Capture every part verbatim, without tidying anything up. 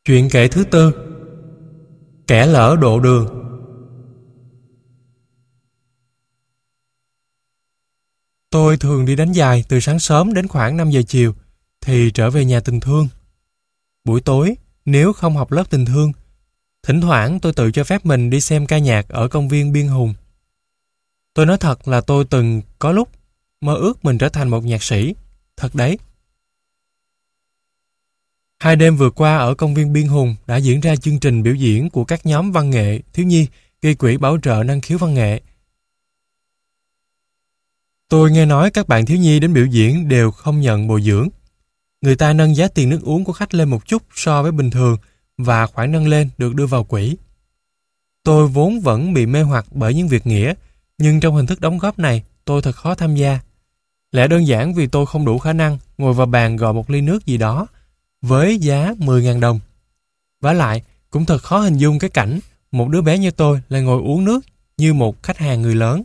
Chuyện kể thứ tư. Kẻ lỡ độ đường. Tôi thường đi đánh giày từ sáng sớm đến khoảng năm giờ chiều, thì trở về nhà tình thương. Buổi tối, nếu không học lớp tình thương, thỉnh thoảng tôi tự cho phép mình đi xem ca nhạc ở công viên Biên Hùng. Tôi nói thật là tôi từng có lúc mơ ước mình trở thành một nhạc sĩ. Thật đấy. Hai đêm vừa qua ở công viên Biên Hùng đã diễn ra chương trình biểu diễn của các nhóm văn nghệ thiếu nhi gây quỹ bảo trợ năng khiếu văn nghệ. Tôi nghe nói các bạn thiếu nhi đến biểu diễn đều không nhận bồi dưỡng. Người ta nâng giá tiền nước uống của khách lên một chút so với bình thường và khoản nâng lên được đưa vào quỹ. Tôi vốn vẫn bị mê hoặc bởi những việc nghĩa, nhưng trong hình thức đóng góp này tôi thật khó tham gia. Lẽ đơn giản vì tôi không đủ khả năng ngồi vào bàn gọi một ly nước gì đó với giá mười nghìn đồng. Vả lại, cũng thật khó hình dung cái cảnh một đứa bé như tôi lại ngồi uống nước như một khách hàng người lớn.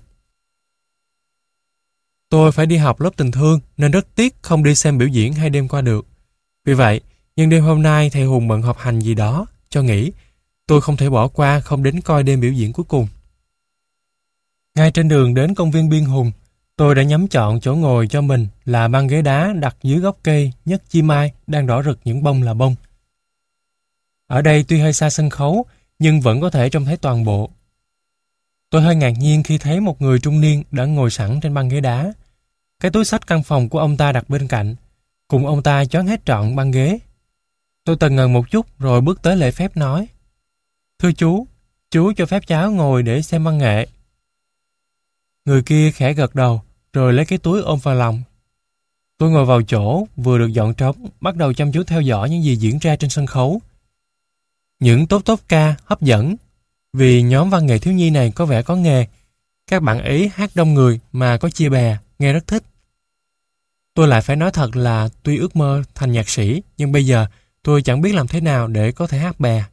Tôi phải đi học lớp tình thương nên rất tiếc không đi xem biểu diễn hai đêm qua được. Vì vậy, nhưng đêm hôm nay thầy Hùng bận họp hành gì đó, cho nghỉ. Tôi không thể bỏ qua không đến coi đêm biểu diễn cuối cùng. Ngay trên đường đến công viên Biên Hùng, tôi đã nhắm chọn chỗ ngồi cho mình là băng ghế đá đặt dưới gốc cây nhất chi mai đang đỏ rực những bông là bông. Ở đây tuy hơi xa sân khấu, nhưng vẫn có thể trông thấy toàn bộ. Tôi hơi ngạc nhiên khi thấy một người trung niên đã ngồi sẵn trên băng ghế đá. Cái túi xách căn phòng của ông ta đặt bên cạnh, cùng ông ta choán hết trọn băng ghế. Tôi tần ngần một chút rồi bước tới lễ phép nói: "Thưa chú, chú cho phép cháu ngồi để xem văn nghệ." Người kia khẽ gật đầu, rồi lấy cái túi ôm vào lòng. Tôi ngồi vào chỗ, vừa được dọn trống, bắt đầu chăm chú theo dõi những gì diễn ra trên sân khấu. Những tốp tốp ca hấp dẫn, vì nhóm văn nghệ thiếu nhi này có vẻ có nghề. Các bạn ấy hát đông người mà có chia bè, nghe rất thích. Tôi lại phải nói thật là tuy ước mơ thành nhạc sĩ, nhưng bây giờ tôi chẳng biết làm thế nào để có thể hát bè.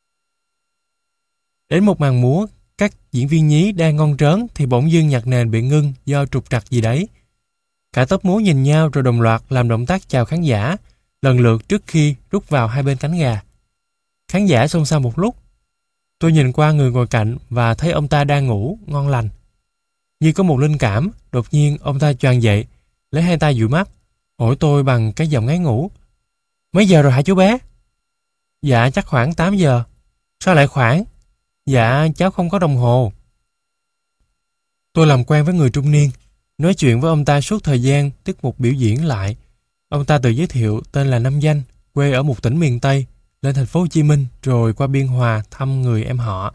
Đến một màn múa, các diễn viên nhí đang ngon trớn thì bỗng dưng nhạc nền bị ngưng do trục trặc gì đấy. Cả tốp múa nhìn nhau rồi đồng loạt làm động tác chào khán giả, lần lượt trước khi rút vào hai bên cánh gà. Khán giả xôn xao một lúc. Tôi nhìn qua người ngồi cạnh và thấy ông ta đang ngủ ngon lành. Như có một linh cảm, đột nhiên ông ta choàng dậy, lấy hai tay dụi mắt, hỏi tôi bằng cái giọng ngáy ngủ: "Mấy giờ rồi hả chú bé?" "Dạ chắc khoảng tám giờ." "Sao lại khoảng?" "Dạ cháu không có đồng hồ." Tôi làm quen với người trung niên, nói chuyện với ông ta suốt thời gian tiết mục biểu diễn lại. Ông ta tự giới thiệu tên là Nam Danh, quê ở một tỉnh miền Tây, lên thành phố Hồ Chí Minh rồi qua Biên Hòa thăm người em họ.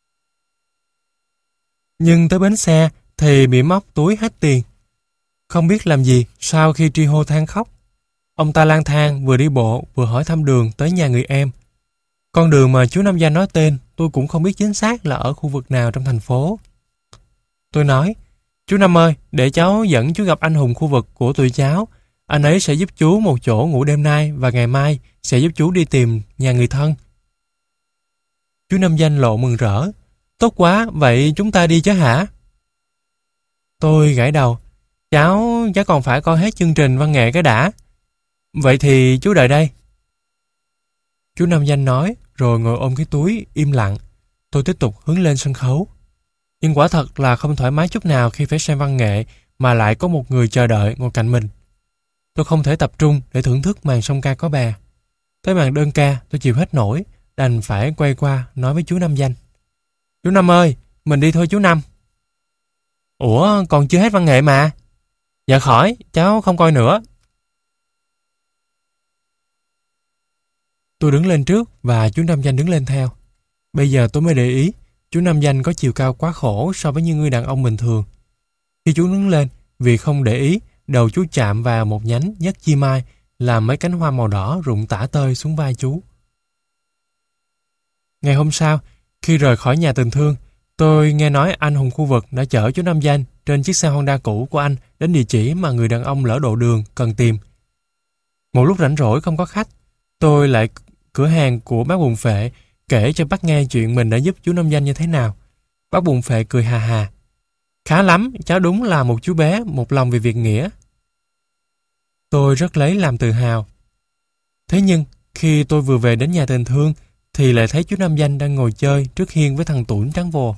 Nhưng tới bến xe thì bị móc túi hết tiền. Không biết làm gì sau khi tri hô than khóc. Ông ta lang thang vừa đi bộ vừa hỏi thăm đường tới nhà người em. Con đường mà chú Nam Danh nói tên tôi cũng không biết chính xác là ở khu vực nào trong thành phố. Tôi nói: "Chú Năm ơi, để cháu dẫn chú gặp anh Hùng khu vực của tụi cháu. Anh ấy sẽ giúp chú một chỗ ngủ đêm nay và ngày mai sẽ giúp chú đi tìm nhà người thân." Chú Năm Danh lộ mừng rỡ: "Tốt quá, vậy chúng ta đi chứ hả?" Tôi gãi đầu: Cháu, cháu còn phải coi hết chương trình văn nghệ cái đã. "Vậy thì chú đợi đây." Chú Năm Danh nói, rồi ngồi ôm cái túi, im lặng. Tôi tiếp tục hướng lên sân khấu. Nhưng quả thật là không thoải mái chút nào khi phải xem văn nghệ mà lại có một người chờ đợi ngồi cạnh mình. Tôi không thể tập trung để thưởng thức màn song ca có bè. Tới màn đơn ca, tôi chịu hết nổi, đành phải quay qua nói với chú Năm Danh: "Chú Năm ơi, mình đi thôi chú Năm." "Ủa, còn chưa hết văn nghệ mà." "Dạ khỏi, cháu không coi nữa." Tôi đứng lên trước và chú Năm Danh đứng lên theo. Bây giờ tôi mới để ý, chú Năm Danh có chiều cao quá khổ so với những người đàn ông bình thường. Khi chú đứng lên, vì không để ý, đầu chú chạm vào một nhánh nhất chi mai, làm mấy cánh hoa màu đỏ rụng tả tơi xuống vai chú. Ngày hôm sau, khi rời khỏi nhà tình thương, tôi nghe nói anh Hùng khu vực đã chở chú Năm Danh trên chiếc xe Honda cũ của anh đến địa chỉ mà người đàn ông lỡ độ đường cần tìm. Một lúc rảnh rỗi không có khách, tôi lại cửa hàng của bác Bùn Phệ kể cho bác nghe chuyện mình đã giúp chú Năm Danh như thế nào. Bác Bùn Phệ cười hà hà: "Khá lắm, cháu đúng là một chú bé một lòng vì việc nghĩa." Tôi rất lấy làm tự hào. Thế nhưng, Khi tôi vừa về đến nhà tình thương thì lại thấy chú Nam Danh đang ngồi chơi trước hiên với thằng Tủn trắng vồ.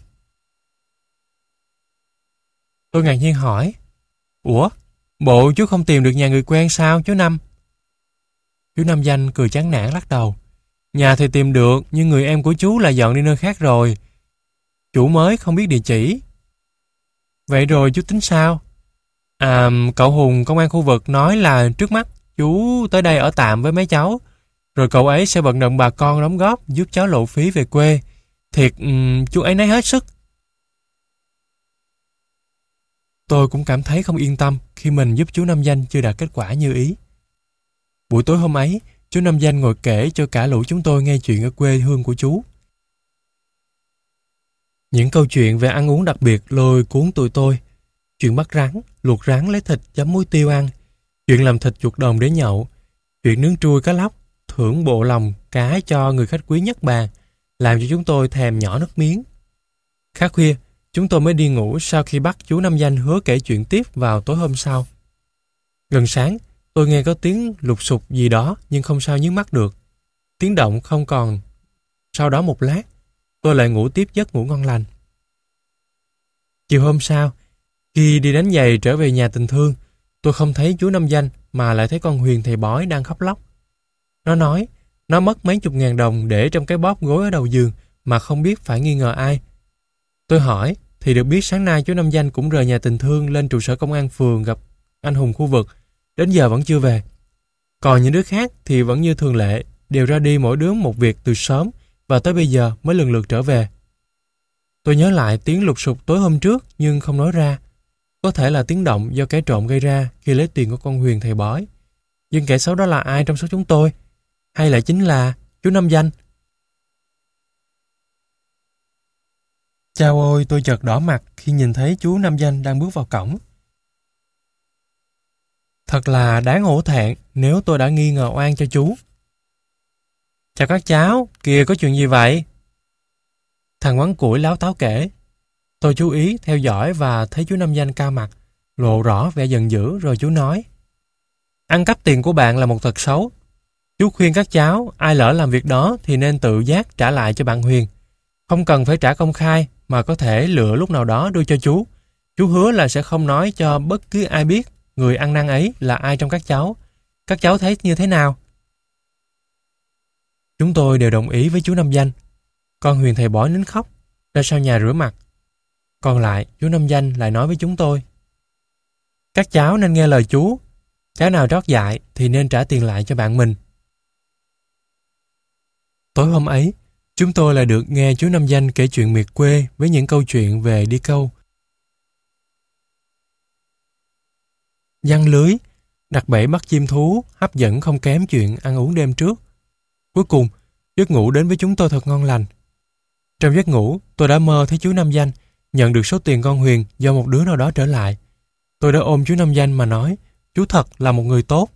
Tôi ngạc nhiên hỏi: Ủa, bộ chú không tìm được nhà người quen sao chú Năm? Chú Nam Danh cười chán nản lắc đầu: Nhà thì tìm được, nhưng người em của chú là dọn đi nơi khác rồi. Chủ mới không biết địa chỉ. Vậy rồi chú tính sao? À, cậu Hùng công an khu vực nói là trước mắt chú tới đây ở tạm với mấy cháu, rồi cậu ấy sẽ vận động bà con đóng góp giúp cháu lộ phí về quê. Thiệt, um, chú ấy nói hết sức. Tôi cũng cảm thấy không yên tâm khi mình giúp chú Nam Danh chưa đạt kết quả như ý. Buổi tối hôm ấy, chú Nam Danh ngồi kể cho cả lũ chúng tôi nghe chuyện ở quê hương của chú. Những câu chuyện về ăn uống đặc biệt lôi cuốn tụi tôi. Chuyện bắt rắn, luộc rắn lấy thịt chấm muối tiêu ăn. Chuyện làm thịt chuột đồng để nhậu. Chuyện nướng trui cá lóc, thưởng bộ lòng cá cho người khách quý nhất bàn, làm cho chúng tôi thèm nhỏ nước miếng. Khá khuya, chúng tôi mới đi ngủ sau khi bắt chú Nam Danh hứa kể chuyện tiếp vào tối hôm sau. Gần sáng, tôi nghe có tiếng lục sục gì đó nhưng không sao nhướng mắt được. Tiếng động không còn. Sau đó một lát, tôi lại ngủ tiếp giấc ngủ ngon lành. Chiều hôm sau, khi đi đánh giày trở về nhà tình thương, tôi không thấy chú Nam Danh mà lại thấy con Huyền thầy bói đang khóc lóc. Nó nói nó mất mấy chục ngàn đồng để trong cái bóp gối ở đầu giường mà không biết phải nghi ngờ ai. Tôi hỏi thì được biết sáng nay chú Nam Danh cũng rời nhà tình thương lên trụ sở công an phường gặp anh Hùng khu vực, đến giờ vẫn chưa về. Còn những đứa khác thì vẫn như thường lệ, đều ra đi mỗi đứa một việc từ sớm và tới bây giờ mới lần lượt trở về. Tôi nhớ lại tiếng lục sục tối hôm trước nhưng không nói ra. Có thể là tiếng động do kẻ trộm gây ra khi lấy tiền của con Huyền thầy bói. Nhưng kẻ xấu đó là ai trong số chúng tôi? Hay lại chính là chú Nam Danh? Chao ôi, tôi chợt đỏ mặt khi nhìn thấy chú Nam Danh đang bước vào cổng. Thật là đáng hổ thẹn nếu tôi đã nghi ngờ oan cho chú. Chào các cháu, kìa có chuyện gì vậy? Thằng quán củi láo táo kể. Tôi chú ý theo dõi và thấy chú Nam Danh cao mặt, lộ rõ vẻ giận dữ, rồi chú nói: Ăn cắp tiền của bạn là một tật xấu. Chú khuyên các cháu ai lỡ làm việc đó thì nên tự giác trả lại cho bạn Huyền. Không cần phải trả công khai mà có thể lựa lúc nào đó đưa cho chú. Chú hứa là sẽ không nói cho bất cứ ai biết người ăn năn ấy là ai trong các cháu. Các cháu thấy như thế nào? Chúng tôi đều đồng ý với chú Nam Danh. Con Huyền thầy bói nín khóc, ra sau nhà rửa mặt. Còn lại, chú Nam Danh lại nói với chúng tôi: Các cháu nên nghe lời chú. Cháu nào trót dại thì nên trả tiền lại cho bạn mình. Tối hôm ấy, chúng tôi lại được nghe chú Nam Danh kể chuyện miệt quê với những câu chuyện về đi câu, giăng lưới, đặt bẫy bắt chim thú, hấp dẫn không kém chuyện ăn uống đêm trước. Cuối cùng, giấc ngủ đến với chúng tôi thật ngon lành. Trong giấc ngủ, tôi đã mơ thấy chú Nam Danh nhận được số tiền con Huyền do một đứa nào đó trở lại. Tôi đã ôm chú Nam Danh mà nói, chú thật là một người tốt.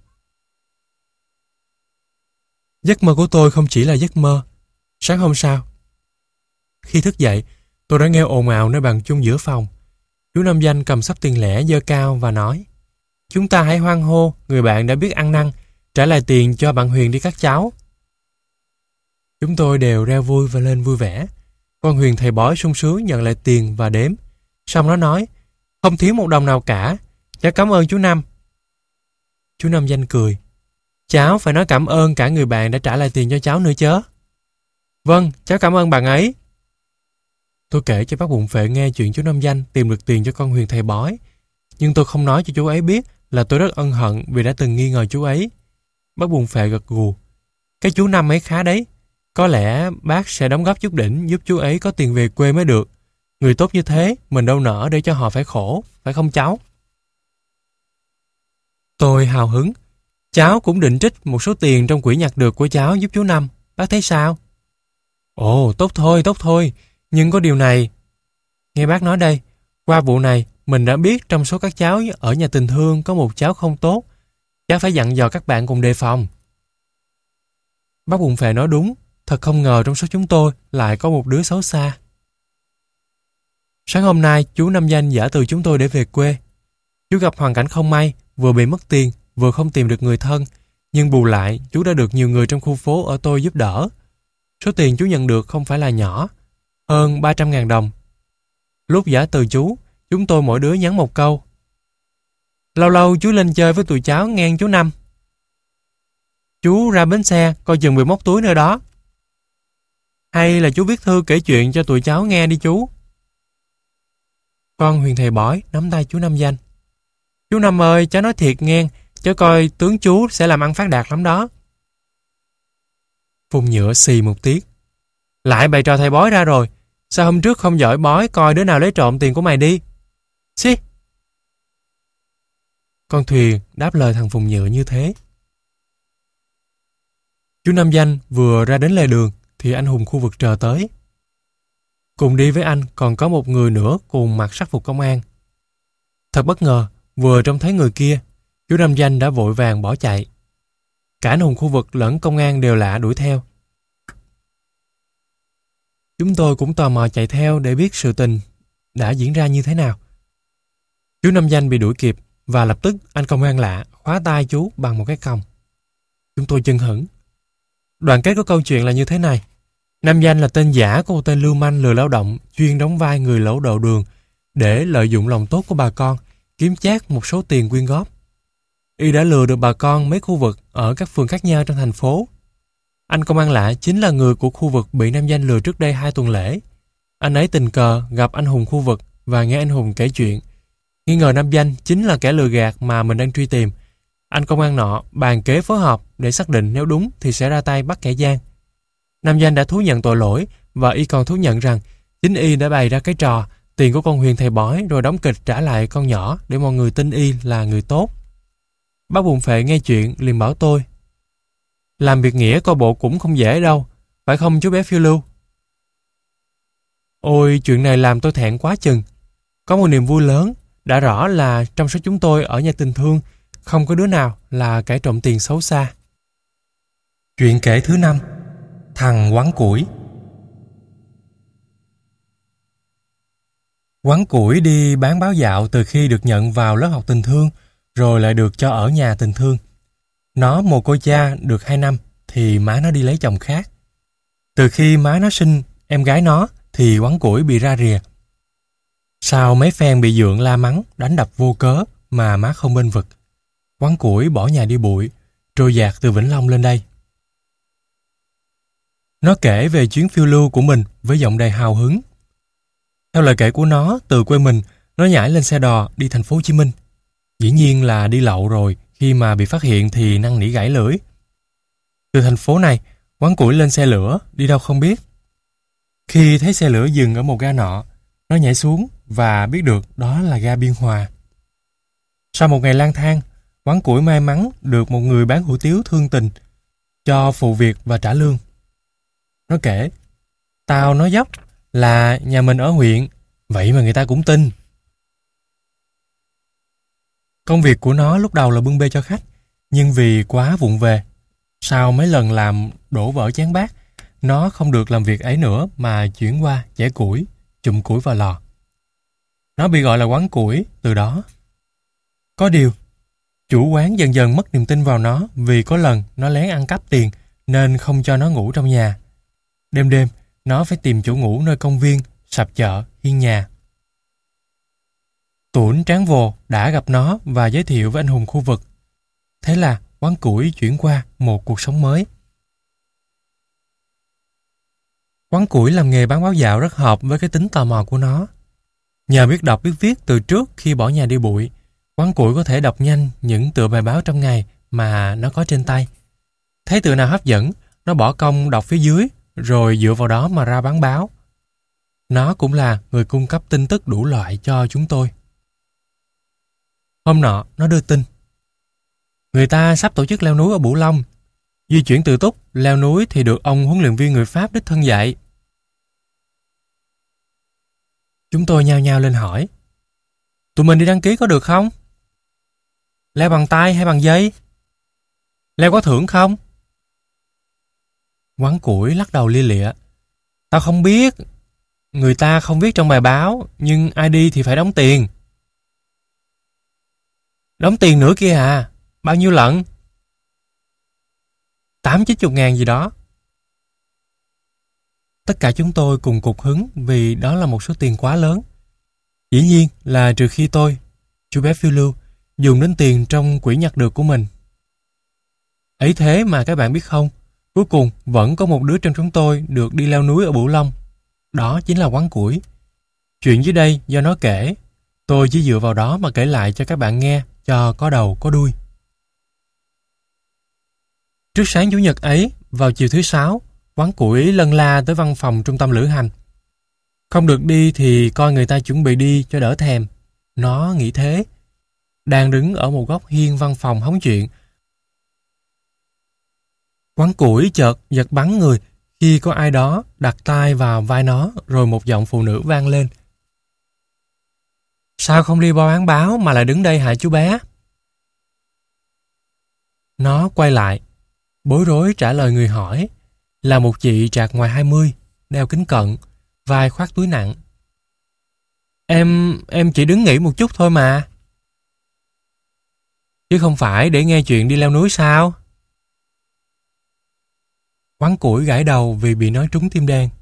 Giấc mơ của tôi không chỉ là giấc mơ. Sáng hôm sau, khi thức dậy, tôi đã nghe ồn ào nơi bàn chung giữa phòng. Chú Nam Danh cầm xấp tiền lẻ giơ cao và nói: Chúng ta hãy hoan hô, người bạn đã biết ăn năn, trả lại tiền cho bạn Huyền đi các cháu. Chúng tôi đều reo vui và lên vui vẻ. Con Huyền thầy bói sung sướng nhận lại tiền và đếm. Xong nó nói: Không thiếu một đồng nào cả, cháu cảm ơn chú Năm. Chú Nam Danh cười: Cháu phải nói cảm ơn cả người bạn đã trả lại tiền cho cháu nữa chớ. Vâng, cháu cảm ơn bạn ấy. Tôi kể cho bác bụng phệ nghe chuyện chú Nam Danh tìm được tiền cho con Huyền thầy bói. Nhưng tôi không nói cho chú ấy biết là tôi rất ân hận vì đã từng nghi ngờ chú ấy. Bác bụng phệ gật gù: Cái chú Năm ấy khá đấy. Có lẽ bác sẽ đóng góp chút đỉnh giúp chú ấy có tiền về quê mới được. Người tốt như thế, mình đâu nỡ để cho họ phải khổ, phải không cháu? Tôi hào hứng: Cháu cũng định trích một số tiền trong quỹ nhặt được của cháu giúp chú Năm. Bác thấy sao? Ồ, tốt thôi, tốt thôi. Nhưng có điều này. Nghe bác nói đây, qua vụ này, mình đã biết trong số các cháu ở nhà tình thương có một cháu không tốt. Cháu phải dặn dò các bạn cùng đề phòng. Bác bụng phệ nói đúng. Thật không ngờ trong số chúng tôi lại có một đứa xấu xa. Sáng hôm nay, chú Nam Danh giả từ chúng tôi để về quê. Chú gặp hoàn cảnh không may, vừa bị mất tiền, vừa không tìm được người thân. Nhưng bù lại, chú đã được nhiều người trong khu phố ở tôi giúp đỡ. Số tiền chú nhận được không phải là nhỏ, hơn ba trăm ngàn đồng. Lúc giả từ chú, chúng tôi mỗi đứa nhắn một câu: lâu lâu chú lên chơi với tụi cháu nghe chú Năm. Chú ra bến xe coi chừng bị móc túi nơi đó. Hay là chú viết thư kể chuyện cho tụi cháu nghe đi chú. Con Huyền thầy bói nắm tay chú Năm Danh. Chú Năm ơi, cháu nói thiệt nghe, cháu coi tướng chú sẽ làm ăn phát đạt lắm đó. Phùng Nhựa xì một tiếng. Lại bày trò thầy bói ra rồi. Sao hôm trước không giỏi bói coi đứa nào lấy trộm tiền của mày đi? Xí. Con Thuyền đáp lời thằng Phùng Nhựa như thế. Chú Năm Danh vừa ra đến lề đường thì anh hùng khu vực chờ tới. Cùng đi với anh còn có một người nữa cùng mặc sắc phục công an. Thật bất ngờ, vừa trông thấy người kia, chú Năm Danh đã vội vàng bỏ chạy. Cả anh hùng khu vực lẫn công an đều lạ đuổi theo. Chúng tôi cũng tò mò chạy theo để biết sự tình đã diễn ra như thế nào. Chú Năm Danh bị đuổi kịp và lập tức anh công an lạ khóa tay chú bằng một cái còng. Chúng tôi chưng hửng. Đoạn kết của câu chuyện là như thế này. Năm Danh là tên giả của một tên lưu manh lừa lao động chuyên đóng vai người lẩu đầu đường để lợi dụng lòng tốt của bà con, kiếm chác một số tiền quyên góp. Y đã lừa được bà con mấy khu vực ở các phường khác nhau trong thành phố. Anh công an lạ chính là người của khu vực bị Năm Danh lừa trước đây hai tuần lễ. Anh ấy tình cờ gặp anh hùng khu vực và nghe anh hùng kể chuyện. Nghi ngờ Năm Danh chính là kẻ lừa gạt mà mình đang truy tìm. Anh công an nọ bàn kế phối hợp để xác định nếu đúng thì sẽ ra tay bắt kẻ gian. Năm Danh đã thú nhận tội lỗi và y còn thú nhận rằng chính y đã bày ra cái trò tiền của con Huyền thầy bói rồi đóng kịch trả lại con nhỏ để mọi người tin y là người tốt. Bác Bụng Phệ nghe chuyện liền bảo tôi: làm việc nghĩa coi bộ cũng không dễ đâu, phải không chú bé phiêu lưu? Ôi, chuyện này làm tôi thẹn quá chừng. Có một niềm vui lớn, đã rõ là trong số chúng tôi ở nhà tình thương không có đứa nào là kẻ trộm tiền xấu xa. Chuyện kể thứ năm. Thằng quắn củi. Quắn củi đi bán báo dạo từ khi được nhận vào lớp học tình thương, rồi lại được cho ở nhà tình thương. Nó mồ côi cha được hai năm thì má nó đi lấy chồng khác. Từ khi má nó sinh em gái nó thì quắn củi bị ra rìa. Sau mấy phen bị dượng la mắng, đánh đập vô cớ mà má không bênh vực, quắn củi bỏ nhà đi bụi, trôi dạt từ Vĩnh Long lên đây. Nó kể về chuyến phiêu lưu của mình với giọng đầy hào hứng. Theo lời kể của nó, từ quê mình, nó nhảy lên xe đò đi thành phố Hồ Chí Minh. Dĩ nhiên là đi lậu rồi, khi mà bị phát hiện thì năn nỉ gãy lưỡi. Từ thành phố này, quắn củi lên xe lửa, đi đâu không biết. Khi thấy xe lửa dừng ở một ga nọ, nó nhảy xuống và biết được đó là ga Biên Hòa. Sau một ngày lang thang, quắn củi may mắn được một người bán hủ tiếu thương tình, cho phụ việc và trả lương. Nó kể: tao nói dốc là nhà mình ở huyện, vậy mà người ta cũng tin. Công việc của nó lúc đầu là bưng bê cho khách, nhưng vì quá vụng về, sau mấy lần làm đổ vỡ chén bát, nó không được làm việc ấy nữa mà chuyển qua chẻ củi, chụm củi vào lò. Nó bị gọi là quắn củi từ đó. Có điều, chủ quán dần dần mất niềm tin vào nó vì có lần nó lén ăn cắp tiền nên không cho nó ngủ trong nhà. Đêm đêm, nó phải tìm chỗ ngủ nơi công viên, sạp chợ, hiên nhà. Tuổn Tráng Vồ đã gặp nó và giới thiệu với anh hùng khu vực. Thế là quắn củi chuyển qua một cuộc sống mới. Quắn củi làm nghề bán báo dạo rất hợp với cái tính tò mò của nó. Nhờ biết đọc biết viết từ trước khi bỏ nhà đi bụi, quắn củi có thể đọc nhanh những tựa bài báo trong ngày mà nó có trên tay. Thấy tựa nào hấp dẫn, nó bỏ công đọc phía dưới, rồi dựa vào đó mà ra bán báo. Nó cũng là người cung cấp tin tức đủ loại cho chúng tôi. Hôm nọ, nó đưa tin: người ta sắp tổ chức leo núi ở Bửu Long. Di chuyển tự túc, leo núi thì được ông huấn luyện viên người Pháp đích thân dạy. Chúng tôi nhao nhao lên hỏi: tụi mình đi đăng ký có được không? Leo bằng tay hay bằng dây? Leo có thưởng không? Quắn củi lắc đầu lia lịa: tao không biết. Người ta không viết trong bài báo, nhưng ai đi thì phải đóng tiền. Đóng tiền nữa kia à? Bao nhiêu lận? Tám chín chục ngàn gì đó. Tất cả chúng tôi cùng cục hứng vì đó là một số tiền quá lớn. Dĩ nhiên là trừ khi tôi, chú bé phiêu lưu, dùng đến tiền trong quỹ nhặt được của mình. Ấy thế mà các bạn biết không, cuối cùng vẫn có một đứa trong chúng tôi được đi leo núi ở Bửu Long. Đó chính là Quán Củi. Chuyện dưới đây do nó kể, tôi chỉ dựa vào đó mà kể lại cho các bạn nghe cho có đầu có đuôi. Trước sáng Chủ nhật ấy, vào chiều thứ sáu, Quán Củi lân la tới văn phòng trung tâm lữ hành. Không được đi thì coi người ta chuẩn bị đi cho đỡ thèm. Nó nghĩ thế. Đang đứng ở một góc hiên văn phòng hóng chuyện. Quán Củi chợt giật bắn người khi có ai đó đặt tay vào vai nó, rồi một giọng phụ nữ vang lên. Sao không đi bo bán báo mà lại đứng đây hả chú bé? Nó quay lại, bối rối trả lời người hỏi, là một chị trạc ngoài hai mươi, đeo kính cận, vai khoác túi nặng. Em, em chỉ đứng nghỉ một chút thôi mà. Chứ không phải để nghe chuyện đi leo núi sao? Quán Củi gãi đầu vì bị nói trúng tim đen.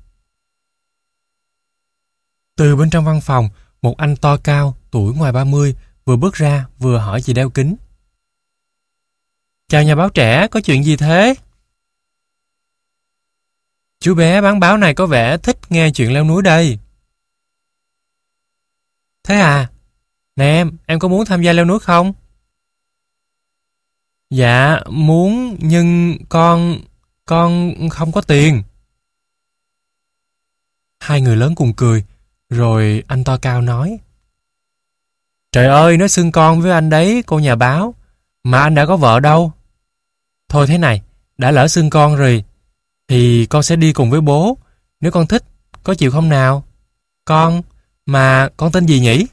Từ bên trong văn phòng, một anh to cao, tuổi ngoài ba mươi, vừa bước ra vừa hỏi chị đeo kính. Chào nhà báo trẻ, có chuyện gì thế? Chú bé bán báo này có vẻ thích nghe chuyện leo núi đây. Thế à? Nè em, em có muốn tham gia leo núi không? Dạ, muốn, nhưng con... con không có tiền. Hai người lớn cùng cười, rồi anh to cao nói. Trời ơi, nó xưng con với anh đấy, cô nhà báo. Mà anh đã có vợ đâu. Thôi thế này, đã lỡ xưng con rồi, thì con sẽ đi cùng với bố. Nếu con thích, có chịu không nào? Con, mà con tên gì nhỉ?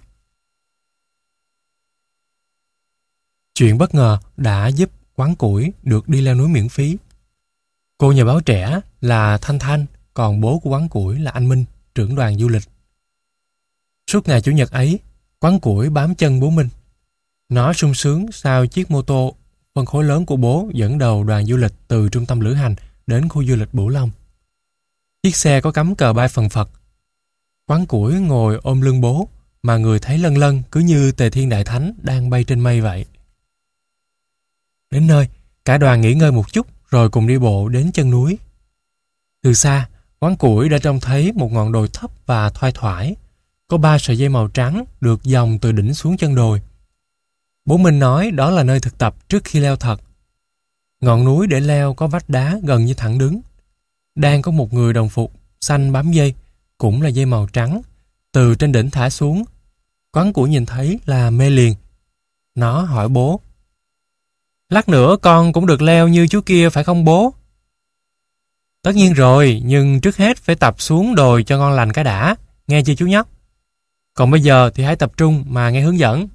Chuyện bất ngờ đã giúp Quán Củi được đi leo núi miễn phí. Cô nhà báo trẻ là Thanh Thanh, còn bố của Quán Củi là anh Minh, trưởng đoàn du lịch. Suốt ngày Chủ nhật ấy, Quán Củi bám chân bố Minh. Nó sung sướng sau chiếc mô tô phân khối lớn của bố dẫn đầu đoàn du lịch từ trung tâm lữ hành đến khu du lịch Bửu Long. Chiếc xe có cắm cờ bay phần phật. Quán Củi ngồi ôm lưng bố, mà người thấy lân lân cứ như Tề Thiên Đại Thánh đang bay trên mây vậy. Đến nơi, cả đoàn nghỉ ngơi một chút rồi cùng đi bộ đến chân núi. Từ xa, Quán Củi đã trông thấy một ngọn đồi thấp và thoai thoải. Có ba sợi dây màu trắng được dòng từ đỉnh xuống chân đồi. Bố Minh nói đó là nơi thực tập trước khi leo thật. Ngọn núi để leo có vách đá gần như thẳng đứng. Đang có một người đồng phục xanh bám dây, cũng là dây màu trắng, từ trên đỉnh thả xuống. Quán Củi nhìn thấy là mê liền. Nó hỏi bố. Lát nữa con cũng được leo như chú kia phải không bố? Tất nhiên rồi, nhưng trước hết phải tập xuống đồi cho ngon lành cái đã, nghe chưa chú nhóc? Còn bây giờ thì hãy tập trung mà nghe hướng dẫn.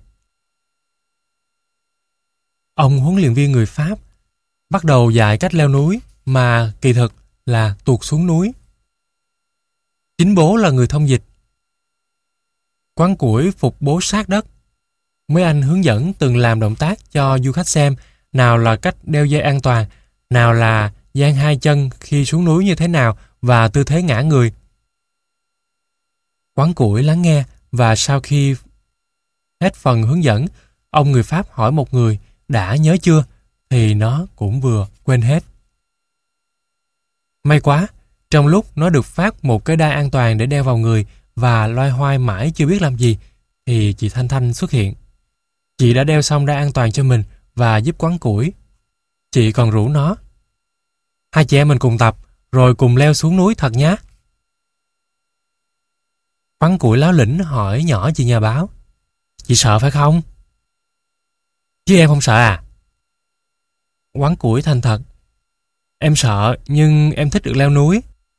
Ông huấn luyện viên người Pháp bắt đầu dạy cách leo núi mà kỳ thực là tuột xuống núi. Chính bố là người thông dịch. Quán Củi phục bố sát đất. Mấy anh hướng dẫn từng làm động tác cho du khách xem, nào là cách đeo dây an toàn, nào là dang hai chân khi xuống núi như thế nào và tư thế ngã người. Quán Củi lắng nghe và sau khi hết phần hướng dẫn, ông người Pháp hỏi một người đã nhớ chưa thì nó cũng vừa quên hết. May quá, trong lúc nó được phát một cái đai an toàn để đeo vào người và loay hoay mãi chưa biết làm gì thì chị Thanh Thanh xuất hiện. Chị đã đeo xong đai an toàn cho mình và giúp Quán Củi. Chị còn rủ nó. Hai chị em mình cùng tập rồi cùng leo xuống núi thật nhé. Quán Củi láo lĩnh hỏi nhỏ chị nhà báo. Chị sợ phải không? Chứ em không sợ à? Quán Củi thành thật. Em sợ nhưng em thích được leo núi.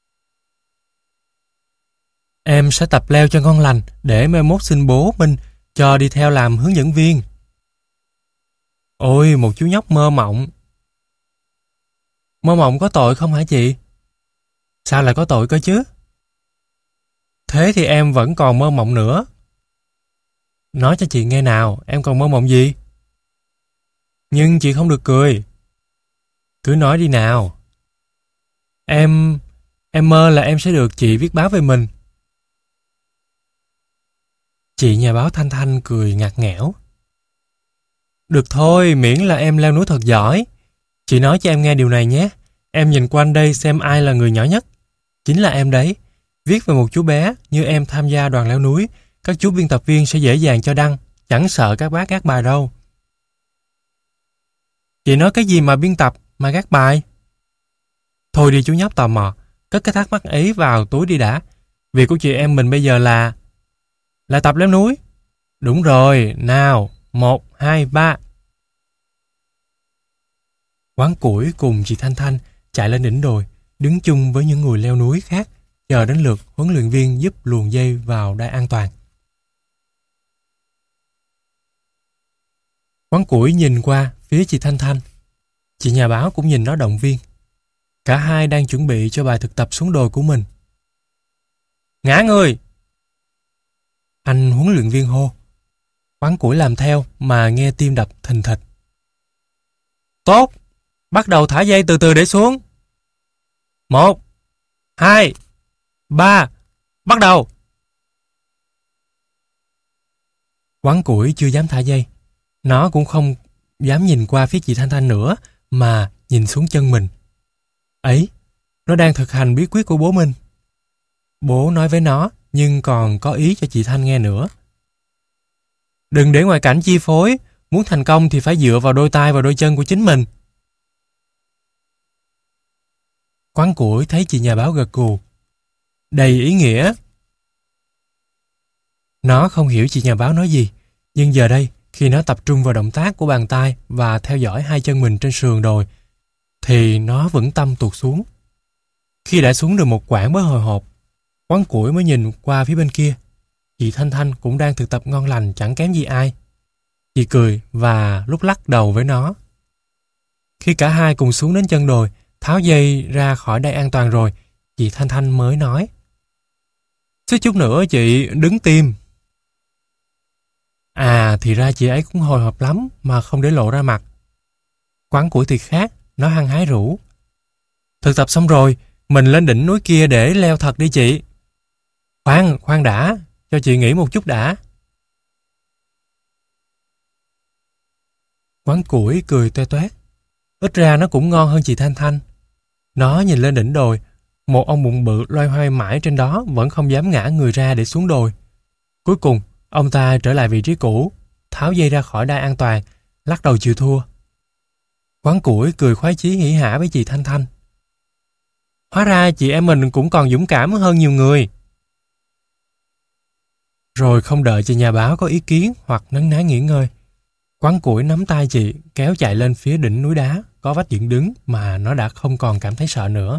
Em sẽ tập leo cho ngon lành để mai mốt xin bố Minh cho đi theo làm hướng dẫn viên. Ôi, một chú nhóc mơ mộng. Mơ mộng có tội không hả chị? Sao lại có tội cơ chứ? Thế thì em vẫn còn mơ mộng nữa. Nói cho chị nghe nào, em còn mơ mộng gì? Nhưng chị không được cười. Cứ nói đi nào. Em... Em mơ là em sẽ được chị viết báo về mình. Chị nhà báo Thanh Thanh cười ngặt nghẽo. Được thôi, miễn là em leo núi thật giỏi. Chị nói cho em nghe điều này nhé. Em nhìn quanh đây xem ai là người nhỏ nhất. Chính là em đấy. Viết về một chú bé như em tham gia đoàn leo núi, các chú biên tập viên sẽ dễ dàng cho đăng, chẳng sợ các bác gác bài đâu. Chị nói cái gì mà biên tập mà gác bài? Thôi đi chú nhóc tò mò, cất cái thắc mắc ấy vào túi đi đã. Việc của chị em mình bây giờ là... Là tập leo núi. Đúng rồi, nào, một, hai, ba. Quán củi cùng chị Thanh Thanh chạy lên đỉnh đồi, đứng chung với những người leo núi khác, chờ đến lượt huấn luyện viên giúp luồn dây vào đai an toàn. Quán củi nhìn qua phía chị Thanh Thanh. Chị nhà báo cũng nhìn nó động viên. Cả hai đang chuẩn bị cho bài thực tập xuống đồi của mình. Ngã người! Anh huấn luyện viên hô. Quán củi làm theo mà nghe tim đập thình thịch. Tốt! Bắt đầu thả dây từ từ để xuống. Một, hai, ba, bắt đầu! Quán củi chưa dám thả dây. Nó cũng không dám nhìn qua phía chị Thanh Thanh nữa, mà nhìn xuống chân mình. Ấy, nó đang thực hành bí quyết của bố mình. Bố nói với nó, nhưng còn có ý cho chị Thanh nghe nữa. Đừng để ngoại cảnh chi phối, muốn thành công thì phải dựa vào đôi tay và đôi chân của chính mình. Quán củi thấy chị nhà báo gật gù. Đầy ý nghĩa. Nó không hiểu chị nhà báo nói gì, nhưng giờ đây, khi nó tập trung vào động tác của bàn tay và theo dõi hai chân mình trên sườn đồi, thì nó vững tâm tuột xuống. Khi đã xuống được một quãng mới hồi hộp, Quán củi mới nhìn qua phía bên kia. Chị Thanh Thanh cũng đang thực tập ngon lành chẳng kém gì ai. Chị cười và lúc lắc đầu với nó. Khi cả hai cùng xuống đến chân đồi, tháo dây ra khỏi đai an toàn rồi, chị Thanh Thanh mới nói. Suýt chút nữa chị đứng tim. À, thì ra chị ấy cũng hồi hộp lắm mà không để lộ ra mặt. Quán củi thì khác, nó hăng hái rủ. Thực tập xong rồi, mình lên đỉnh núi kia để leo thật đi chị. Khoan, khoan đã, cho chị nghỉ một chút đã. Quán củi cười toe toét. Ít ra nó cũng ngon hơn chị Thanh Thanh. Nó nhìn lên đỉnh đồi, một ông bụng bự loay hoay mãi trên đó vẫn không dám ngã người ra để xuống đồi. Cuối cùng, ông ta trở lại vị trí cũ, tháo dây ra khỏi đai an toàn, lắc đầu chịu thua. Quán củi cười khoái chí hỉ hả với chị Thanh Thanh. Hóa ra chị em mình cũng còn dũng cảm hơn nhiều người. Rồi không đợi chị nhà báo có ý kiến hoặc nấn ná nghỉ ngơi, Quán củi nắm tay chị kéo chạy lên phía đỉnh núi đá có vách dựng đứng mà nó đã không còn cảm thấy sợ nữa.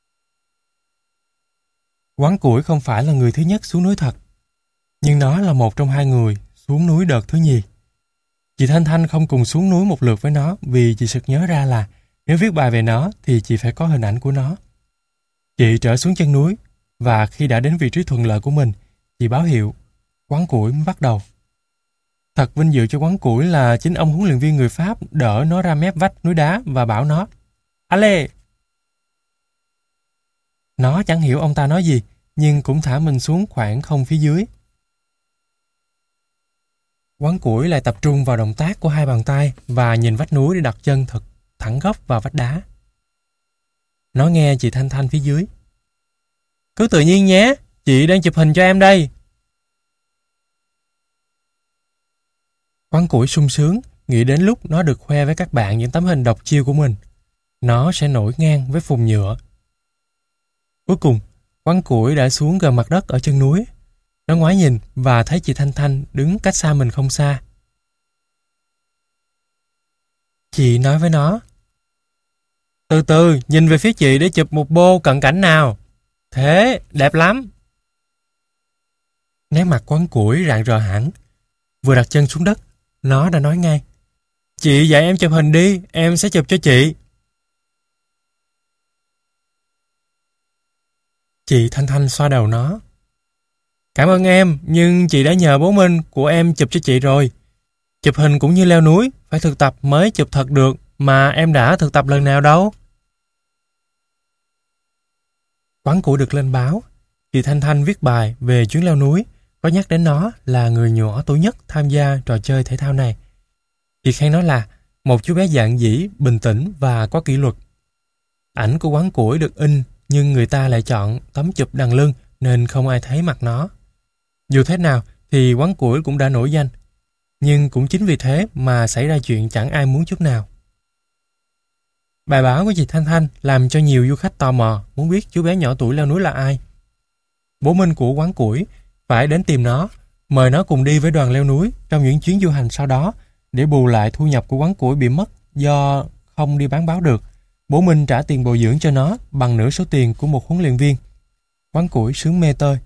Quán củi không phải là người thứ nhất xuống núi thật, nhưng nó là một trong hai người xuống núi đợt thứ nhì. Chị Thanh Thanh không cùng xuống núi một lượt với nó vì chị sực nhớ ra là nếu viết bài về nó thì chị phải có hình ảnh của nó. Chị trở xuống chân núi và khi đã đến vị trí thuận lợi của mình, chị báo hiệu. Quán củi mới bắt đầu. Thật vinh dự cho quán củi là chính ông huấn luyện viên người Pháp đỡ nó ra mép vách núi đá và bảo nó Allez! Nó chẳng hiểu ông ta nói gì, nhưng cũng thả mình xuống khoảng không phía dưới. Quán củi lại tập trung vào động tác của hai bàn tay và nhìn vách núi để đặt chân thật thẳng góc vào vách đá. Nó nghe chị Thanh Thanh phía dưới. Cứ tự nhiên nhé, chị đang chụp hình cho em đây. Quán củi sung sướng, nghĩ đến lúc nó được khoe với các bạn những tấm hình độc chiêu của mình. Nó sẽ nổi ngang với phùng nhựa. Cuối cùng, quán củi đã xuống gần mặt đất ở chân núi. Nó ngoái nhìn và thấy chị Thanh Thanh đứng cách xa mình không xa. Chị nói với nó. Từ từ, nhìn về phía chị để chụp một bô cận cảnh nào. Thế, đẹp lắm. Nét mặt quán củi rạng rỡ hẳn. Vừa đặt chân xuống đất, nó đã nói ngay. Chị dạy em chụp hình đi, em sẽ chụp cho chị. Chị Thanh Thanh xoa đầu nó. Cảm ơn em, nhưng chị đã nhờ bố Minh của em chụp cho chị rồi. Chụp hình cũng như leo núi, phải thực tập mới chụp thật được, mà em đã thực tập lần nào đâu. Quán củi được lên báo. Chị Thanh Thanh viết bài về chuyến leo núi, có nhắc đến nó là người nhỏ tuổi nhất tham gia trò chơi thể thao này. Chị khen nó là một chú bé dạn dĩ, bình tĩnh và có kỷ luật. Ảnh của quán củi được in, nhưng người ta lại chọn tấm chụp đằng lưng nên không ai thấy mặt nó. Dù thế nào thì quán củi cũng đã nổi danh, nhưng cũng chính vì thế mà xảy ra chuyện chẳng ai muốn chút nào. Bài báo của chị Thanh Thanh làm cho nhiều du khách tò mò muốn biết chú bé nhỏ tuổi leo núi là ai. Bố Minh của quán củi phải đến tìm nó, mời nó cùng đi với đoàn leo núi trong những chuyến du hành sau đó để bù lại thu nhập của quán củi bị mất do không đi bán báo được. Bố Minh trả tiền bồi dưỡng cho nó bằng nửa số tiền của một huấn luyện viên. Quán củi sướng mê tơi.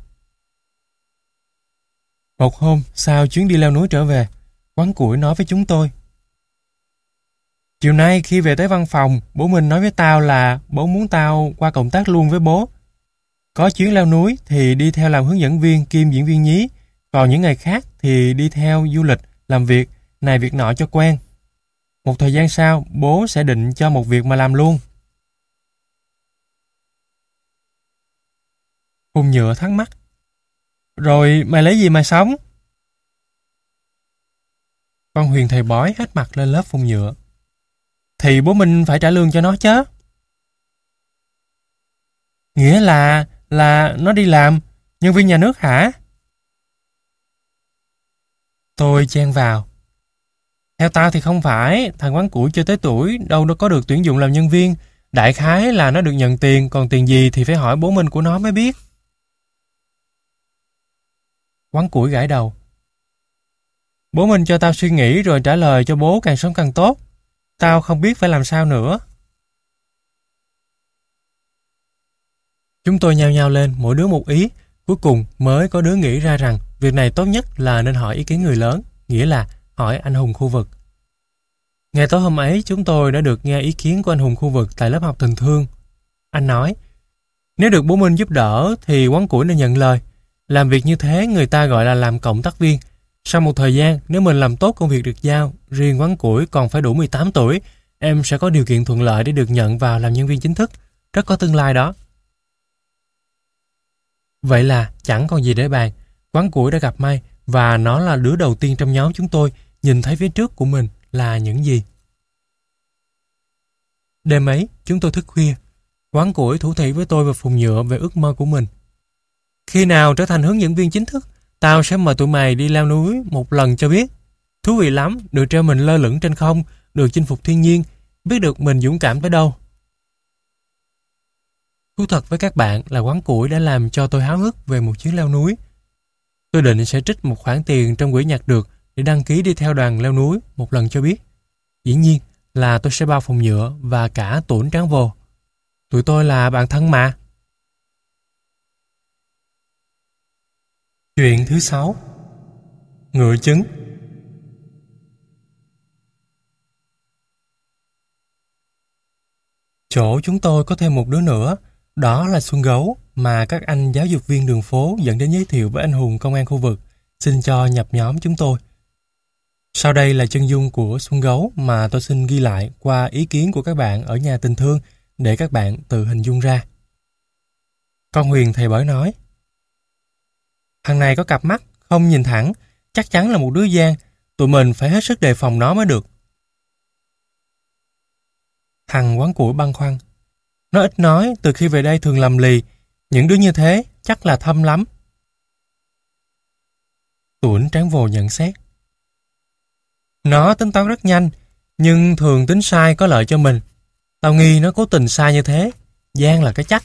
Một hôm, sau chuyến đi leo núi trở về, quán củi nói với chúng tôi: chiều nay khi về tới văn phòng, bố Minh nói với tao là bố muốn tao qua cộng tác luôn với bố. Có chuyến leo núi thì đi theo làm hướng dẫn viên kiêm diễn viên nhí, còn những ngày khác thì đi theo du lịch, làm việc này việc nọ cho quen. Một thời gian sau, bố sẽ định cho một việc mà làm luôn. Hùng Nhựa thắc mắc: rồi mày lấy gì mà sống? Con Huyền thầy bói hết mặt lên lớp Phùng Nhựa: thì bố Minh phải trả lương cho nó chứ. Nghĩa là là nó đi làm nhân viên nhà nước hả? Tôi chen vào: theo tao thì không phải, thằng quán củi chưa tới tuổi đâu nó có được tuyển dụng làm nhân viên. Đại khái là nó được nhận tiền, còn tiền gì thì phải hỏi bố Minh của nó mới biết. Quán củi gãi đầu: bố Minh cho tao suy nghĩ rồi trả lời cho bố càng sớm càng tốt. Tao không biết phải làm sao nữa. Chúng tôi nhao nhao lên, mỗi đứa một ý. Cuối cùng mới có đứa nghĩ ra rằng việc này tốt nhất là nên hỏi ý kiến người lớn, nghĩa là hỏi anh hùng khu vực. Ngày tối hôm ấy, chúng tôi đã được nghe ý kiến của anh hùng khu vực tại lớp học tình thương. Anh nói: nếu được bố Minh giúp đỡ thì quán củi nên nhận lời. Làm việc như thế người ta gọi là làm cộng tác viên. Sau một thời gian, nếu mình làm tốt công việc được giao, riêng quán củi còn phải đủ mười tám tuổi, em sẽ có điều kiện thuận lợi để được nhận vào làm nhân viên chính thức. Rất có tương lai đó. Vậy là chẳng còn gì để bàn. Quán củi đã gặp may, và nó là đứa đầu tiên trong nhóm chúng tôi nhìn thấy phía trước của mình là những gì. Đêm ấy, chúng tôi thức khuya. Quán củi thủ thỉ với tôi và Phùng Nhựa về ước mơ của mình. Khi nào trở thành hướng dẫn viên chính thức, tao sẽ mời tụi mày đi leo núi một lần cho biết. Thú vị lắm, được treo mình lơ lửng trên không, được chinh phục thiên nhiên, biết được mình dũng cảm tới đâu. Thú thật với các bạn là quán củi đã làm cho tôi háo hức về một chuyến leo núi. Tôi định sẽ trích một khoản tiền trong quỹ nhặt được để đăng ký đi theo đoàn leo núi một lần cho biết. Dĩ nhiên là tôi sẽ bao Phùng Nhựa và cả Tuổn Tráng Vồ. Tụi tôi là bạn thân mà. Chuyện thứ sáu: ngựa trứng. Chỗ chúng tôi có thêm một đứa nữa, đó là Xuân Gấu, mà các anh giáo dục viên đường phố dẫn đến giới thiệu với anh hùng công an khu vực, xin cho nhập nhóm chúng tôi. Sau đây là chân dung của Xuân Gấu mà tôi xin ghi lại qua ý kiến của các bạn ở nhà tình thương để các bạn tự hình dung ra. Con Huyền thầy bói nói: thằng này có cặp mắt, không nhìn thẳng, chắc chắn là một đứa gian, tụi mình phải hết sức đề phòng nó mới được. Thằng quán củi băn khoăn: nó ít nói, từ khi về đây thường lầm lì, những đứa như thế chắc là thâm lắm. Tuổn Tráng Vồ nhận xét: nó tính toán rất nhanh, nhưng thường tính sai có lợi cho mình. Tao nghi nó cố tình sai như thế, gian là cái chắc.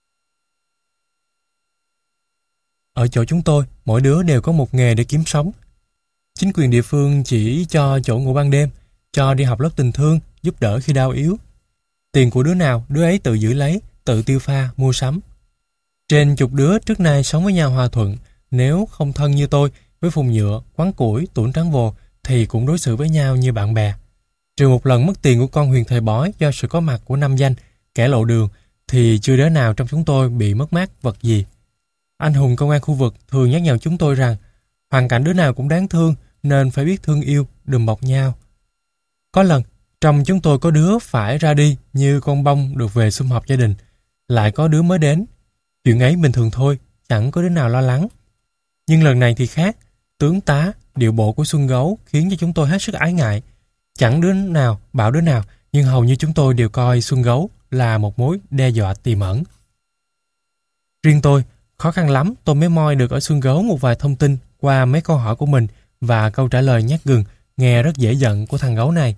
Ở chỗ chúng tôi, mỗi đứa đều có một nghề để kiếm sống. Chính quyền địa phương chỉ cho chỗ ngủ ban đêm, cho đi học lớp tình thương, giúp đỡ khi đau yếu. Tiền của đứa nào, đứa ấy tự giữ lấy, tự tiêu pha, mua sắm. Trên chục đứa trước nay sống với nhau hòa thuận, nếu không thân như tôi, với Phùng Nhựa, quán củi, Tuổn Tráng Vồ, thì cũng đối xử với nhau như bạn bè. Trừ một lần mất tiền của con Huyền thầy bói do sự có mặt của năm danh, kẻ lộ đường, thì chưa đứa nào trong chúng tôi bị mất mát vật gì. Anh hùng công an khu vực thường nhắc nhở chúng tôi rằng hoàn cảnh đứa nào cũng đáng thương nên phải biết thương yêu, đùm bọc nhau. Có lần, Trong chúng tôi có đứa phải ra đi như con bông được về sum họp gia đình, lại có đứa mới đến. Chuyện ấy bình thường thôi, chẳng có đứa nào lo lắng. Nhưng lần này thì khác, tướng tá, điệu bộ của Xuân Gấu khiến cho chúng tôi hết sức ái ngại. Chẳng đứa nào bảo đứa nào, nhưng hầu như chúng tôi đều coi Xuân Gấu là một mối đe dọa tiềm ẩn. Riêng tôi, khó khăn lắm tôi mới moi được ở Xuân Gấu một vài thông tin qua mấy câu hỏi của mình và câu trả lời nhát gừng, nghe rất dễ giận của thằng gấu này.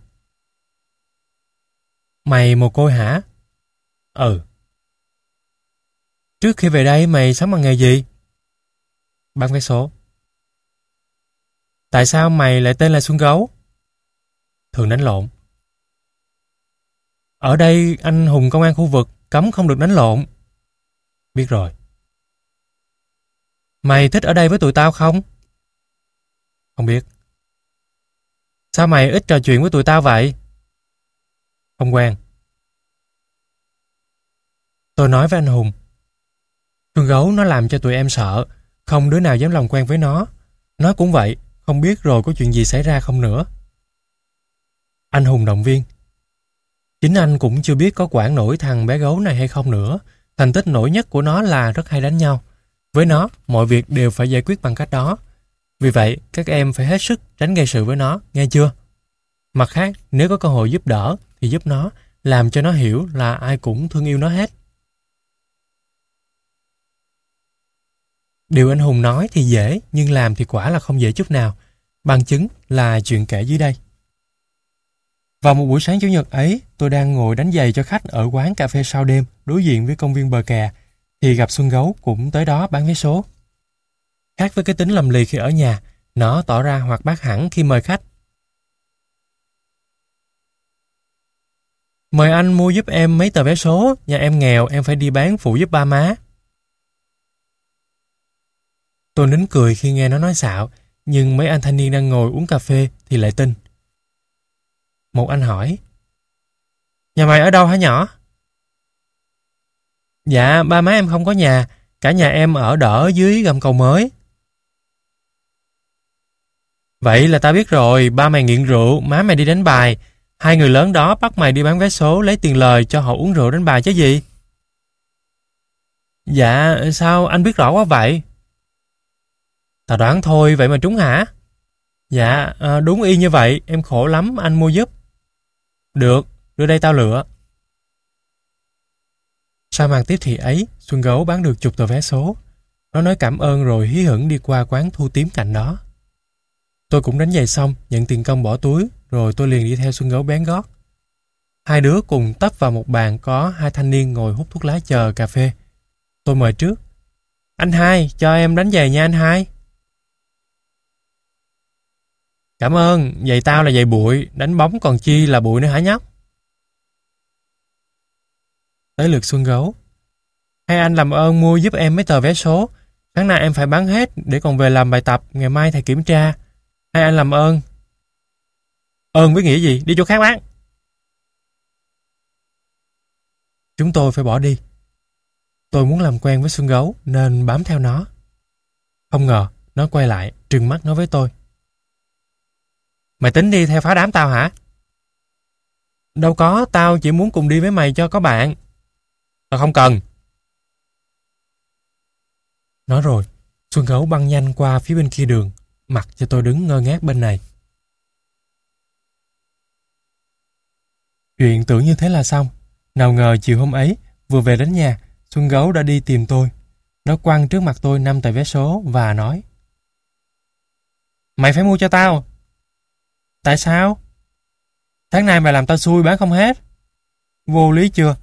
Mày mồ côi hả? Ừ. Trước khi về đây mày sống bằng nghề gì? Bán vé số. Tại sao mày lại tên là Xuân Gấu? Thường đánh lộn. Ở đây anh hùng công an khu vực cấm không được đánh lộn. Biết rồi. Mày thích ở đây với tụi tao không? Không biết. Sao mày ít trò chuyện với tụi tao vậy? Không quen. Tôi nói với anh Hùng. Xuân Gấu nó làm cho tụi em sợ, không đứa nào dám làm quen với nó. Nó cũng vậy, không biết rồi có chuyện gì xảy ra không nữa. Anh Hùng động viên. Chính anh cũng chưa biết có quản nổi thằng bé gấu này hay không nữa. Thành tích nổi nhất của nó là rất hay đánh nhau. Với nó, mọi việc đều phải giải quyết bằng cách đó. Vì vậy, các em phải hết sức tránh gây sự với nó, nghe chưa? Mặt khác, nếu có cơ hội giúp đỡ, thì giúp nó, làm cho nó hiểu là ai cũng thương yêu nó hết. Điều anh Hùng nói thì dễ, nhưng làm thì quả là không dễ chút nào. Bằng chứng là chuyện kể dưới đây. Vào một buổi sáng Chủ nhật ấy, tôi đang ngồi đánh giày cho khách ở quán cà phê sau đêm đối diện với công viên bờ kè, thì gặp Xuân Gấu cũng tới đó bán vé số. Khác với cái tính lầm lì khi ở nhà, nó tỏ ra hoạt bát hẳn khi mời khách. Mời anh mua giúp em mấy tờ vé số, nhà em nghèo em phải đi bán phụ giúp ba má. Tôi nín cười khi nghe nó nói xạo, nhưng mấy anh thanh niên đang ngồi uống cà phê thì lại tin. Một anh hỏi, nhà mày ở đâu hả nhỏ? Dạ, ba má em không có nhà, cả nhà em ở đỡ dưới gầm cầu mới. Vậy là tao biết rồi, ba mày nghiện rượu, má mày đi đánh bài. Hai người lớn đó bắt mày đi bán vé số lấy tiền lời cho họ uống rượu đánh bài chứ gì? Dạ, sao anh biết rõ quá vậy? Tao đoán thôi, vậy mà trúng hả? Dạ, à, đúng y như vậy, em khổ lắm, anh mua giúp. Được, đưa đây tao lựa. Sau màn tiếp thị ấy, Xuân Gấu bán được chục tờ vé số. Nó nói cảm ơn rồi hí hửng đi qua quán thu tím cạnh đó. Tôi cũng đánh giày xong, nhận tiền công bỏ túi, rồi tôi liền đi theo Xuân Gấu bén gót. Hai đứa cùng tấp vào một bàn có hai thanh niên ngồi hút thuốc lá chờ cà phê. Tôi mời trước. Anh hai, cho em đánh giày nha anh hai. Cảm ơn, giày tao là giày bụi, đánh bóng còn chi là bụi nữa hả nhóc? Tới lượt Xuân Gấu. Hay anh làm ơn mua giúp em mấy tờ vé số, sáng nay em phải bán hết để còn về làm bài tập, ngày mai thầy kiểm tra. Hay anh làm ơn. Ơn với nghĩa gì, đi chỗ khác bán. Chúng tôi phải bỏ đi. Tôi muốn làm quen với Xuân Gấu nên bám theo nó. Không ngờ, nó quay lại, trừng mắt nói với tôi. Mày tính đi theo phá đám tao hả? Đâu có, tao chỉ muốn cùng đi với mày cho có bạn. Tao không cần. Nói rồi, Xuân Gấu băng nhanh qua phía bên kia đường, mặc cho tôi đứng ngơ ngác bên này. Chuyện tưởng như thế là xong. Nào ngờ chiều hôm ấy, vừa về đến nhà, Xuân Gấu đã đi tìm tôi. Nó quăng trước mặt tôi năm tờ vé số và nói. Mày phải mua cho tao. Tại sao? Tháng này mày làm tao xui bán không hết. Vô lý chưa?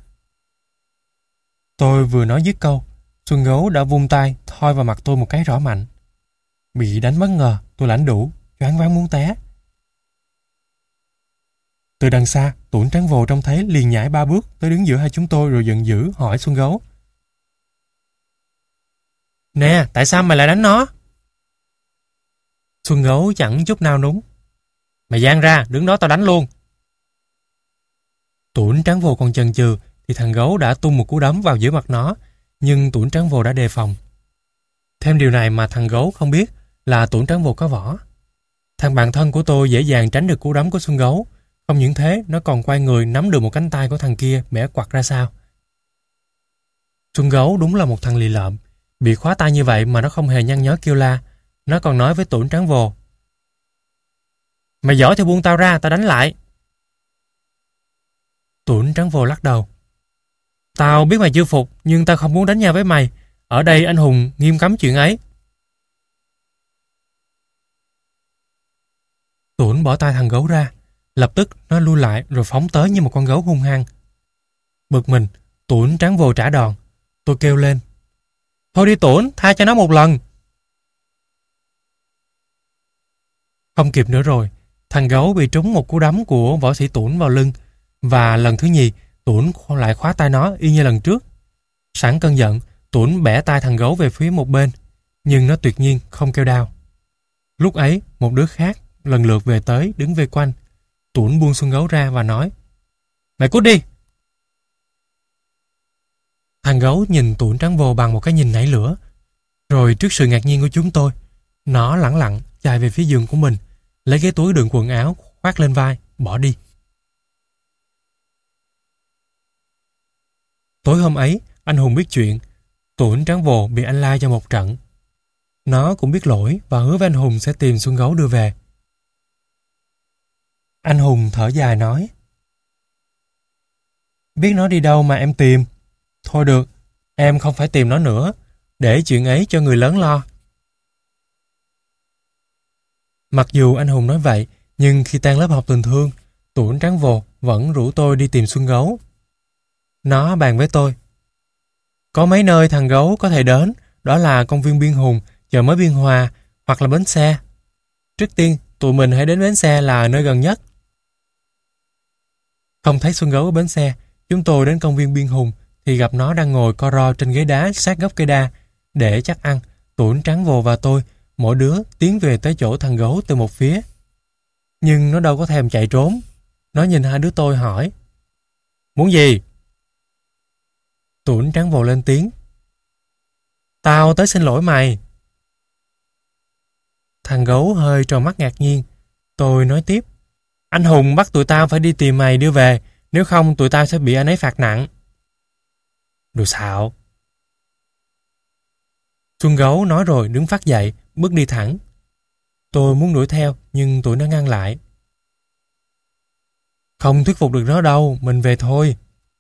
Tôi vừa nói dứt câu, Xuân Gấu đã vung tay thoi vào mặt tôi một cái rõ mạnh. Bị đánh bất ngờ, tôi lãnh đủ, choáng váng muốn té. Từ đằng xa, Tuấn Trắng Vồ trông thấy liền nhảy ba bước tới đứng giữa hai chúng tôi rồi giận dữ hỏi Xuân Gấu. Nè, tại sao mày lại đánh nó? Xuân Gấu chẳng chút nào núng. Mày giang ra, đứng đó tao đánh luôn. Tuấn Trắng Vồ còn chần chừ thì thằng Gấu đã tung một cú đấm vào giữa mặt nó, nhưng Tuấn Trắng Vồ đã đề phòng. Thêm điều này mà thằng Gấu không biết là Tuấn Trắng Vồ có võ. Thằng bạn thân của tôi dễ dàng tránh được cú đấm của Xuân Gấu, Không những thế, nó còn quay người nắm được một cánh tay của thằng kia bẻ quặt ra sao. Xuân Gấu đúng là một thằng lì lợm. Bị khóa tay như vậy mà nó không hề nhăn nhó kêu la. Nó còn nói với Tuổn Tráng Vồ: "Mày giỏi thì buông tao ra, tao đánh lại." Tuổn Tráng Vồ lắc đầu: "Tao biết mày chưa phục, nhưng tao không muốn đánh nhau với mày. Ở đây anh hùng nghiêm cấm chuyện ấy." Tuổn bỏ tay thằng Gấu ra. Lập tức nó lui lại rồi phóng tới như một con gấu hung hăng. Bực mình, Tuổn Tráng Vồ trả đòn. Tôi kêu lên: "Thôi đi Tuổn, tha cho nó một lần." Không kịp nữa rồi, thằng Gấu bị trúng một cú đấm của võ sĩ Tuổn vào lưng, và lần thứ nhì Tuổn lại khóa tay nó y như lần trước. Sẵn cơn giận, Tuổn bẻ tay thằng Gấu về phía một bên, nhưng nó tuyệt nhiên không kêu đau. Lúc ấy, một đứa khác lần lượt về tới đứng vây quanh. Tuổn buông Xuân Gấu ra và nói: "Mày cút đi." Thằng Gấu nhìn Tuổn Tráng Vồ bằng một cái nhìn nảy lửa. Rồi trước sự ngạc nhiên của chúng tôi, nó lẳng lặng chạy về phía giường của mình, lấy cái túi đựng quần áo khoác lên vai, bỏ đi. Tối hôm ấy, anh Hùng biết chuyện. Tuổn Tráng Vồ bị anh la cho một trận. Nó cũng biết lỗi và hứa với anh Hùng sẽ tìm Xuân Gấu đưa về. Anh Hùng thở dài nói: "Biết nó đi đâu mà em tìm. Thôi được, em không phải tìm nó nữa, để chuyện ấy cho người lớn lo." Mặc dù anh Hùng nói vậy, nhưng khi tan lớp học tình thương, Tuổn Tráng Vồ vẫn rủ tôi đi tìm Xuân Gấu. Nó bàn với tôi: "Có mấy nơi thằng Gấu có thể đến, đó là công viên Biên Hùng, chợ mới Biên Hòa, hoặc là bến xe. Trước tiên, tụi mình hãy đến bến xe là nơi gần nhất." Không thấy Xuân Gấu ở bến xe, chúng tôi đến công viên Biên Hùng thì gặp nó đang ngồi co ro trên ghế đá sát gốc cây đa. Để chắc ăn, Tuổn Tráng Vồ và tôi, mỗi đứa tiến về tới chỗ thằng Gấu từ một phía. Nhưng nó đâu có thèm chạy trốn. Nó nhìn hai đứa tôi hỏi: "Muốn gì?" Tuổn Tráng Vồ lên tiếng: "Tao tới xin lỗi mày." Thằng Gấu hơi tròn mắt ngạc nhiên. Tôi nói tiếp: "Anh Hùng bắt tụi tao phải đi tìm mày đưa về, nếu không tụi tao sẽ bị anh ấy phạt nặng." Đồ xạo. Xuân Gấu nói rồi đứng phát dậy, bước đi thẳng. Tôi muốn đuổi theo, nhưng tụi nó ngăn lại. "Không thuyết phục được nó đâu, mình về thôi."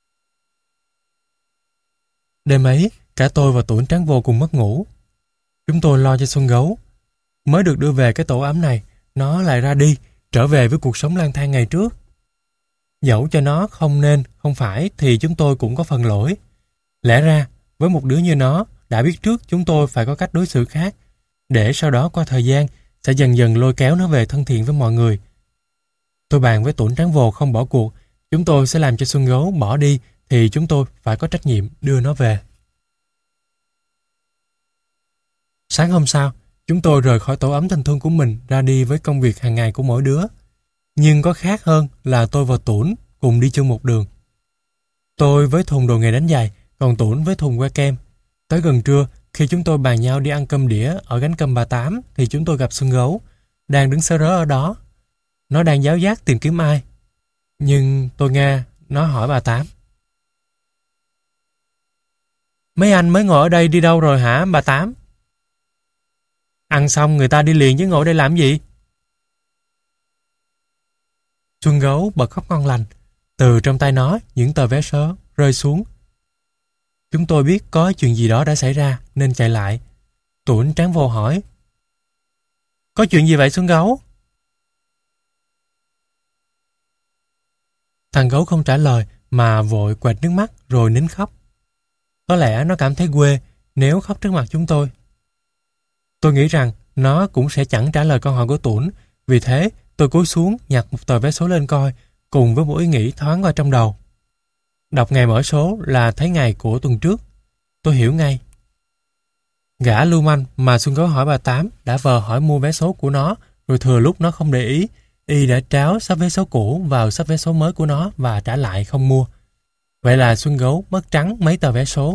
Đêm ấy, cả tôi và Tuổn Tráng Vồ cùng mất ngủ. Chúng tôi lo cho Xuân Gấu. Mới được đưa về cái tổ ấm này, nó lại ra đi, trở về với cuộc sống lang thang ngày trước. Dẫu cho nó không nên, không phải thì chúng tôi cũng có phần lỗi. Lẽ ra, với một đứa như nó, đã biết trước chúng tôi phải có cách đối xử khác, để sau đó qua thời gian sẽ dần dần lôi kéo nó về thân thiện với mọi người. Tôi bàn với Tuổn Tráng Vồ không bỏ cuộc. Chúng tôi sẽ làm cho Xuân Gấu bỏ đi thì chúng tôi phải có trách nhiệm đưa nó về. Sáng hôm sau, chúng tôi rời khỏi tổ ấm tình thương của mình ra đi với công việc hàng ngày của mỗi đứa. Nhưng có khác hơn là tôi và Tuổn cùng đi chung một đường. Tôi với thùng đồ nghề đánh giày, còn Tuổn với thùng que kem. Tới gần trưa, khi chúng tôi bàn nhau đi ăn cơm đĩa ở gánh cơm bà Tám thì chúng tôi gặp Xuân Gấu, đang đứng sớ rớ ở đó. Nó đang giáo giác tìm kiếm ai. Nhưng tôi nghe nó hỏi bà Tám: "Mấy anh mới ngồi ở đây đi đâu rồi hả bà Tám?" "Ăn xong người ta đi liền chứ ngồi đây làm gì?" Xuân Gấu bật khóc ngon lành. Từ trong tay nó, những tờ vé số rơi xuống. Chúng tôi biết có chuyện gì đó đã xảy ra nên chạy lại. Tuổn Tráng Vồ hỏi: "Có chuyện gì vậy Xuân Gấu?" Thằng Gấu không trả lời mà vội quệt nước mắt rồi nín khóc. Có lẽ nó cảm thấy quê nếu khóc trước mặt chúng tôi. Tôi nghĩ rằng nó cũng sẽ chẳng trả lời câu hỏi của Tuổn. Vì thế tôi cúi xuống nhặt một tờ vé số lên coi, cùng với một ý nghĩ thoáng qua trong đầu. Đọc ngày mở số là thấy ngày của tuần trước. Tôi hiểu ngay. Gã lưu manh mà Xuân Gấu hỏi bà Tám đã vờ hỏi mua vé số của nó, rồi thừa lúc nó không để ý, y đã tráo sắp vé số cũ vào sắp vé số mới của nó và trả lại không mua. Vậy là Xuân Gấu mất trắng mấy tờ vé số.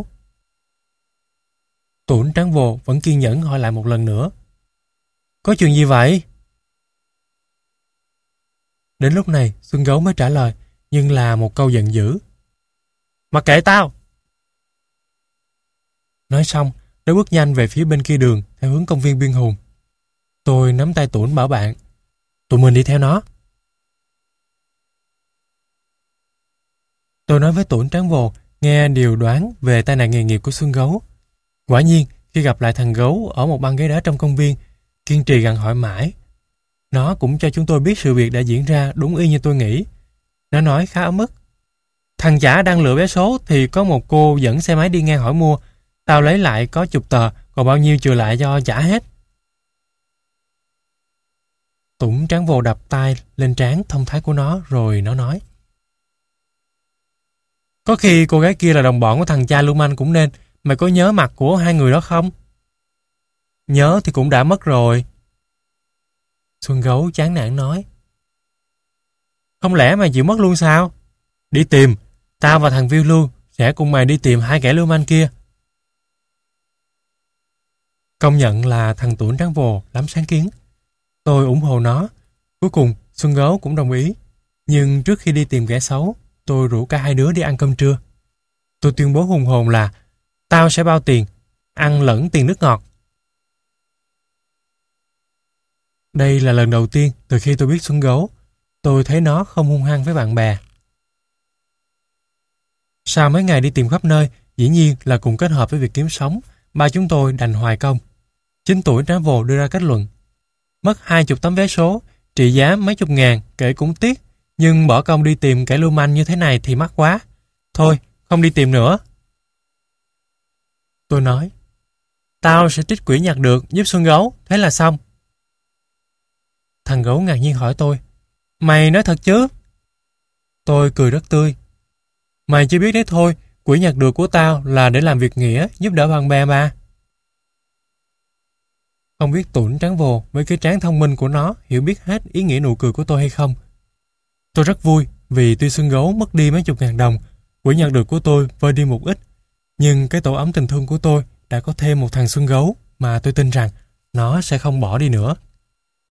Tuổn Tráng Vồ vẫn kiên nhẫn hỏi lại một lần nữa: "Có chuyện gì vậy?" Đến lúc này, Xuân Gấu mới trả lời, nhưng là một câu giận dữ. Mặc kệ tao! Nói xong, nó bước nhanh về phía bên kia đường, theo hướng công viên Biên Hùng. Tôi nắm tay Tuấn bảo bạn, tụi mình đi theo nó. Tôi nói với Tuấn Tráng Vồ, nghe điều đoán về tai nạn nghề nghiệp của Xuân Gấu. Quả nhiên, khi gặp lại thằng Gấu ở một băng ghế đá trong công viên, kiên trì gặng hỏi mãi. Nó cũng cho chúng tôi biết sự việc đã diễn ra đúng y như tôi nghĩ. Nó nói khá ấm ức. Thằng chả đang lựa vé số thì có một cô dẫn xe máy đi ngang hỏi mua. Tao lấy lại có chục tờ, còn bao nhiêu trừ lại cho trả hết. Tuấn Tráng Vồ đập tay lên trán thông thái của nó rồi nó nói. Có khi cô gái kia là đồng bọn của thằng cha lưu manh cũng nên. Mày có nhớ mặt của hai người đó không? Nhớ thì cũng đã mất rồi. Xuân Gấu chán nản nói. Không lẽ mày chịu mất luôn sao? Đi tìm. Tao và thằng Viu Lưu sẽ cùng mày đi tìm hai kẻ lưu manh kia. Công nhận là thằng Tuấn Tráng Vồ lắm sáng kiến. Tôi ủng hộ nó. Cuối cùng Xuân Gấu cũng đồng ý. Nhưng trước khi đi tìm kẻ xấu, tôi rủ cả hai đứa đi ăn cơm trưa. Tôi tuyên bố hùng hồn là tao sẽ bao tiền, ăn lẫn tiền nước ngọt. Đây là lần đầu tiên từ khi tôi biết Xuân Gấu, tôi thấy nó không hung hăng với bạn bè. Sau mấy ngày đi tìm khắp nơi, dĩ nhiên là cùng kết hợp với việc kiếm sống, ba chúng tôi đành hoài công. Chín tuổi Tráng Vồ đưa ra kết luận. Mất hai chục tấm vé số, trị giá mấy chục ngàn, kể cũng tiếc, nhưng bỏ công đi tìm kẻ lưu manh như thế này thì mắc quá. Thôi, không đi tìm nữa. Tôi nói, tao sẽ trích quỹ nhặt được giúp Xuân Gấu, thế là xong. Thằng Gấu ngạc nhiên hỏi tôi, mày nói thật chứ? Tôi cười rất tươi. Mày chỉ biết đấy thôi, quỹ nhặt được của tao là để làm việc nghĩa, giúp đỡ bạn bè mà. Không biết Tuấn Tráng Vồ với cái trán thông minh của nó hiểu biết hết ý nghĩa nụ cười của tôi hay không. Tôi rất vui vì tuy Xuân Gấu mất đi mấy chục ngàn đồng, quỹ nhặt được của tôi vơi đi một ít, nhưng cái tổ ấm tình thương của tôi đã có thêm một thằng Xuân Gấu mà tôi tin rằng nó sẽ không bỏ đi nữa.